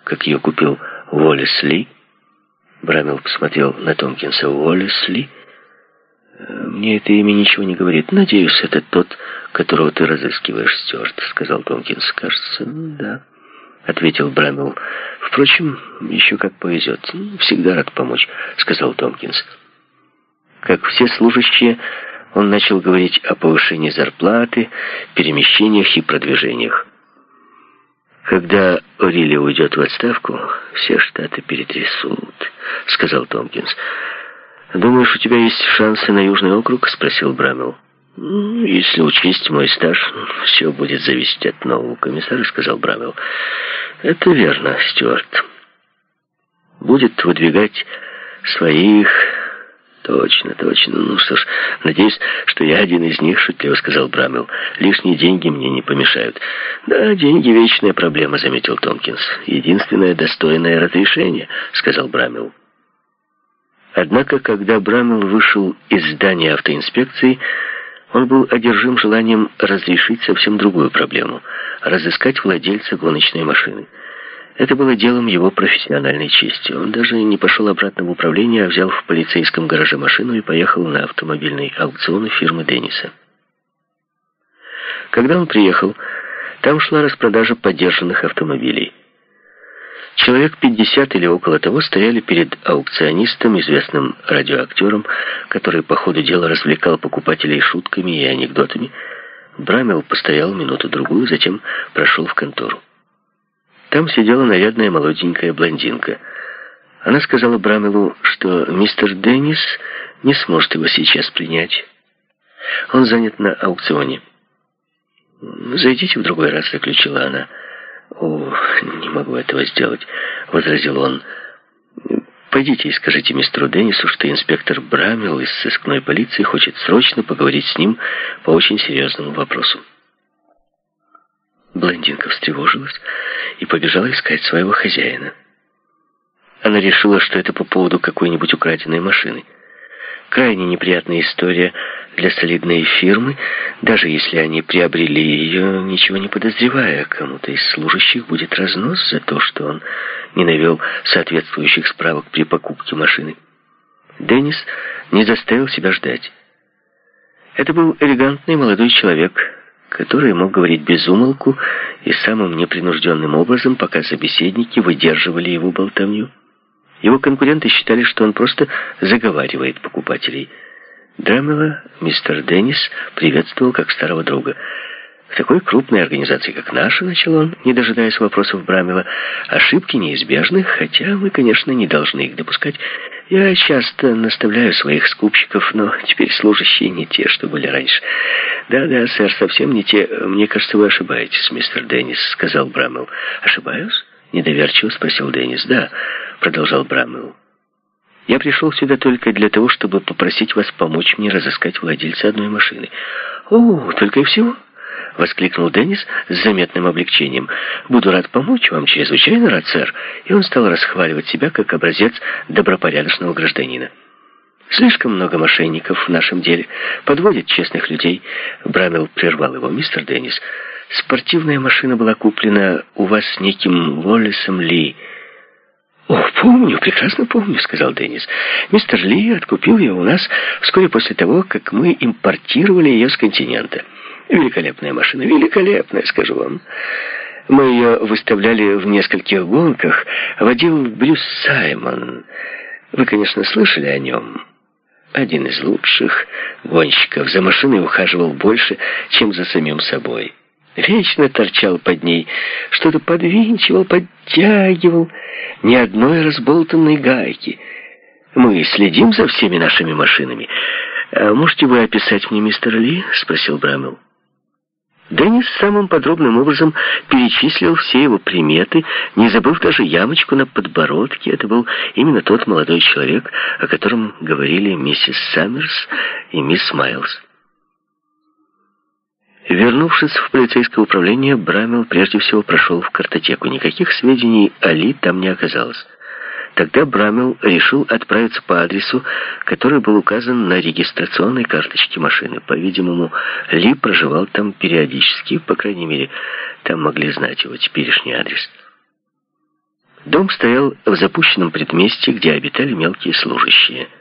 как ее купил Уоллес Ли. Брамилл посмотрел на Томпкинса. Уоллес Ли? Мне это имя ничего не говорит. Надеюсь, это тот, которого ты разыскиваешь, Стюарт, сказал Томпкинс. Кажется, да, ответил Брамилл. Впрочем, еще как повезет. Всегда рад помочь, сказал Томпкинс. Как все служащие, он начал говорить о повышении зарплаты, перемещениях и продвижениях. «Когда Орилли уйдет в отставку, все штаты перетрясут», — сказал Томпкинс. «Думаешь, у тебя есть шансы на Южный округ?» — спросил Брамилл. «Если учесть мой стаж, все будет зависеть от нового комиссара», — сказал Брамилл. «Это верно, Стюарт. Будет выдвигать своих...» «Точно, точно. Ну что ж, надеюсь, что я один из них», — шутливо сказал Брамилл. «Лишние деньги мне не помешают». «Да, деньги — вечная проблема», — заметил Томпкинс. «Единственное достойное разрешение», — сказал Брамилл. Однако, когда Брамилл вышел из здания автоинспекции, он был одержим желанием разрешить совсем другую проблему — разыскать владельца гоночной машины. Это было делом его профессиональной чести. Он даже не пошел обратно в управление, а взял в полицейском гараже машину и поехал на автомобильный аукцион фирмы Денниса. Когда он приехал, там шла распродажа подержанных автомобилей. Человек 50 или около того стояли перед аукционистом, известным радиоактером, который по ходу дела развлекал покупателей шутками и анекдотами. Брамилл постоял минуту-другую, затем прошел в контору. Там сидела нарядная молоденькая блондинка. Она сказала Брамиллу, что мистер Деннис не сможет его сейчас принять. Он занят на аукционе. «Зайдите в другой раз», — заключила она. «О, не могу этого сделать», — возразил он. «Пойдите и скажите мистеру Деннису, что инспектор Брамилл из сыскной полиции хочет срочно поговорить с ним по очень серьезному вопросу». Блондинка встревожилась и побежала искать своего хозяина. Она решила, что это по поводу какой-нибудь украденной машины. Крайне неприятная история для солидной фирмы, даже если они приобрели ее, ничего не подозревая. Кому-то из служащих будет разнос за то, что он не навел соответствующих справок при покупке машины. Деннис не заставил себя ждать. Это был элегантный молодой человек, который мог говорить без умолку и самым непринужденным образом, пока собеседники выдерживали его болтовню. Его конкуренты считали, что он просто заговаривает покупателей. Брамилла мистер Деннис приветствовал как старого друга. «В такой крупной организации, как наша, — начал он, не дожидаясь вопросов Брамилла, — ошибки неизбежны, хотя мы, конечно, не должны их допускать. Я часто наставляю своих скупщиков, но теперь служащие не те, что были раньше». «Да, сэр, совсем не те. Мне кажется, вы ошибаетесь, мистер Деннис», — сказал Брамилл. «Ошибаюсь?» — недоверчиво спросил Деннис. «Да», — продолжал Брамилл. «Я пришел сюда только для того, чтобы попросить вас помочь мне разыскать владельца одной машины». «О, только и всего?» — воскликнул Деннис с заметным облегчением. «Буду рад помочь вам, чрезвычайно рад, сэр». И он стал расхваливать себя как образец добропорядочного гражданина. «Слишком много мошенников в нашем деле. Подводят честных людей». Брамилл прервал его. «Мистер Деннис, спортивная машина была куплена у вас неким Уоллесом Ли». «О, помню, прекрасно помню», — сказал Деннис. «Мистер Ли откупил ее у нас вскоре после того, как мы импортировали ее с континента. Великолепная машина, великолепная, скажу вам. Мы ее выставляли в нескольких гонках, водил Брюс Саймон. Вы, конечно, слышали о нем. Один из лучших гонщиков. За машиной ухаживал больше, чем за самим собой. Вечно торчал под ней, что-то подвинчивал, подтягивал. Ни одной разболтанной гайки. Мы следим за всеми нашими машинами. Можете вы описать мне мистера Ли?» — спросил Брамилл. Деннис самым подробным образом перечислил все его приметы, не забыв даже ямочку на подбородке. Это был именно тот молодой человек, о котором говорили миссис Саммерс и мисс Майлз. Вернувшись в полицейское управление, Брамилл прежде всего прошел в картотеку. Никаких сведений о Ли там не оказалось. Тогда Брамилл решил отправиться по адресу, который был указан на регистрационной карточке машины. По-видимому, Ли проживал там периодически, по крайней мере, там могли знать его теперешний адрес. Дом стоял в запущенном предместье, где обитали мелкие служащие.